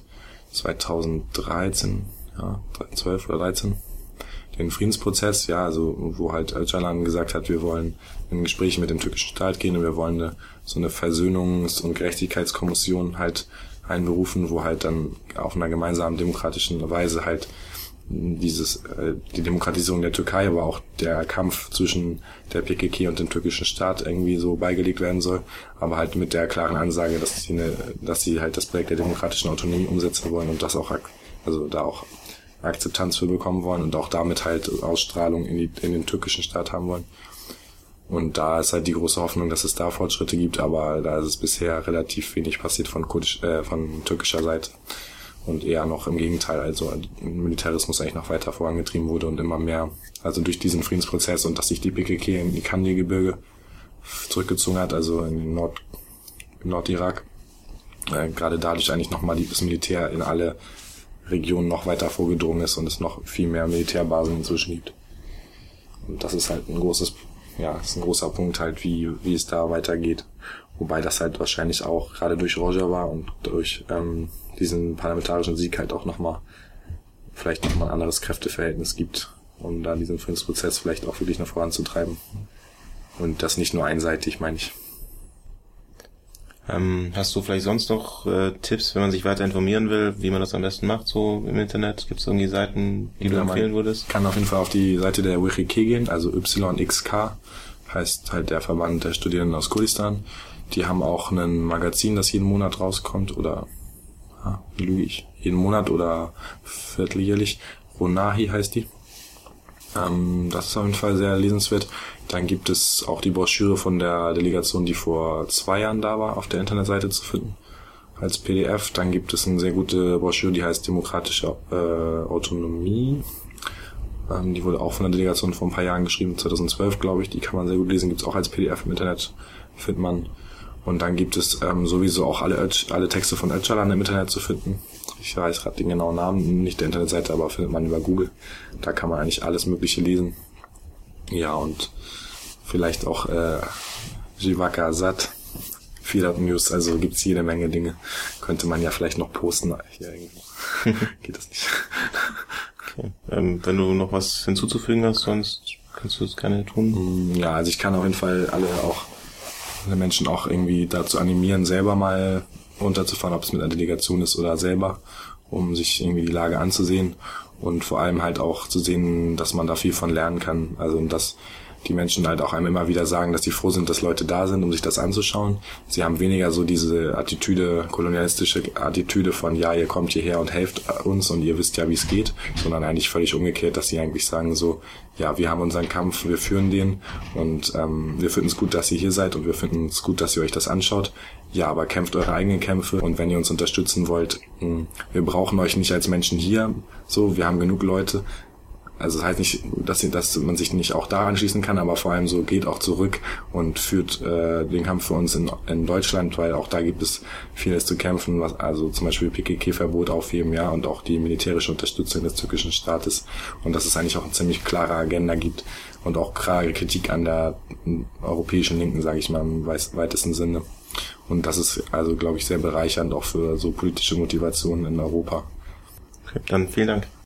[SPEAKER 6] zweitausenddreizehn, ja, zwölf oder dreizehn, den Friedensprozess, ja, also wo halt Öcalan gesagt hat, wir wollen in Gespräche mit dem türkischen Staat gehen und wir wollen eine, so eine Versöhnungs- und Gerechtigkeitskommission halt einberufen, wo halt dann auf einer gemeinsamen demokratischen Weise halt dieses äh, die Demokratisierung der Türkei, aber auch der Kampf zwischen der P K K und dem türkischen Staat irgendwie so beigelegt werden soll, aber halt mit der klaren Ansage, dass sie eine, dass sie halt das Projekt der demokratischen Autonomie umsetzen wollen und das auch also da auch Akzeptanz für bekommen wollen und auch damit halt Ausstrahlung in die in den türkischen Staat haben wollen. Und da ist halt die große Hoffnung, dass es da Fortschritte gibt, aber da ist es bisher relativ wenig passiert von kurdisch, äh, von türkischer Seite. Und eher noch im Gegenteil, also Militarismus eigentlich noch weiter vorangetrieben wurde und immer mehr, also durch diesen Friedensprozess und dass sich die P K K in die Kandil-Gebirge zurückgezogen hat, also in den Nord, im Nordirak, äh, gerade dadurch eigentlich nochmal das Militär in alle Regionen noch weiter vorgedrungen ist und es noch viel mehr Militärbasen inzwischen gibt. Und das ist halt ein großes, ja, ist ein großer Punkt halt, wie, wie es da weitergeht. Wobei das halt wahrscheinlich auch gerade durch Rojava und durch ähm, diesen parlamentarischen Sieg halt auch nochmal, vielleicht nochmal ein anderes Kräfteverhältnis gibt, um da diesen Friedensprozess vielleicht auch wirklich noch voranzutreiben. Und das nicht nur einseitig, meine ich.
[SPEAKER 5] Ähm, hast du vielleicht sonst noch äh, Tipps, wenn man sich weiter informieren will, wie man das am besten macht, so im Internet? Gibt es irgendwie Seiten, die du
[SPEAKER 6] ja,
[SPEAKER 5] empfehlen würdest?
[SPEAKER 6] Kann auf jeden Fall auf die Seite der W X K gehen, also Y X K heißt halt der Verband der Studierenden aus Kurdistan. Die haben auch ein Magazin, das jeden Monat rauskommt, oder, ah, wie lüge ich, jeden Monat oder vierteljährlich. Ronahi heißt die. Ähm, das ist auf jeden Fall sehr lesenswert. Dann gibt es auch die Broschüre von der Delegation, die vor zwei Jahren da war, auf der Internetseite zu finden, als P D F. Dann gibt es eine sehr gute Broschüre, die heißt Demokratische äh, Autonomie. Ähm, die wurde auch von der Delegation vor ein paar Jahren geschrieben, zweitausendzwölf, glaube ich. Die kann man sehr gut lesen, gibt's auch als P D F im Internet, findet man. Und dann gibt es ähm, sowieso auch alle Öc- alle Texte von Öcalan im Internet zu finden. Ich weiß gerade den genauen Namen, nicht der Internetseite, aber findet man über Google. Da kann man eigentlich alles Mögliche lesen. Ja, und vielleicht auch äh, Jivaka Azad, Firat News, also gibt's jede Menge Dinge. Könnte man ja vielleicht noch posten. Hier irgendwo. Geht das nicht.
[SPEAKER 5] Okay. Ähm, wenn du noch was hinzuzufügen hast, sonst kannst du es gerne tun.
[SPEAKER 6] Ja, also ich kann auf jeden Fall alle auch alle Menschen auch irgendwie dazu animieren, selber mal runterzufahren, ob es mit einer Delegation ist oder selber, um sich irgendwie die Lage anzusehen und vor allem halt auch zu sehen, dass man da viel von lernen kann. Also dass die Menschen halt auch einem immer wieder sagen, dass sie froh sind, dass Leute da sind, um sich das anzuschauen. Sie haben weniger so diese Attitüde, kolonialistische Attitüde von, ja, ihr kommt hierher und helft uns und ihr wisst ja, wie es geht, sondern eigentlich völlig umgekehrt, dass sie eigentlich sagen so, ja, wir haben unseren Kampf, wir führen den und ähm, wir finden es gut, dass ihr hier seid und wir finden es gut, dass ihr euch das anschaut. Ja, aber kämpft eure eigenen Kämpfe und wenn ihr uns unterstützen wollt, mh, wir brauchen euch nicht als Menschen hier, so, wir haben genug Leute. Also das heißt nicht, dass, dass man sich nicht auch da anschließen kann, aber vor allem so geht auch zurück und führt äh, den Kampf für uns in, in Deutschland, weil auch da gibt es vieles zu kämpfen, was also zum Beispiel P K K-Verbot aufheben, ja, und auch die militärische Unterstützung des türkischen Staates und dass es eigentlich auch eine ziemlich klare Agenda gibt und auch klare Kritik an der europäischen Linken, sage ich mal im weitesten Sinne. Und das ist also, glaube ich, sehr bereichernd auch für so politische Motivationen in Europa.
[SPEAKER 5] Okay, dann vielen Dank.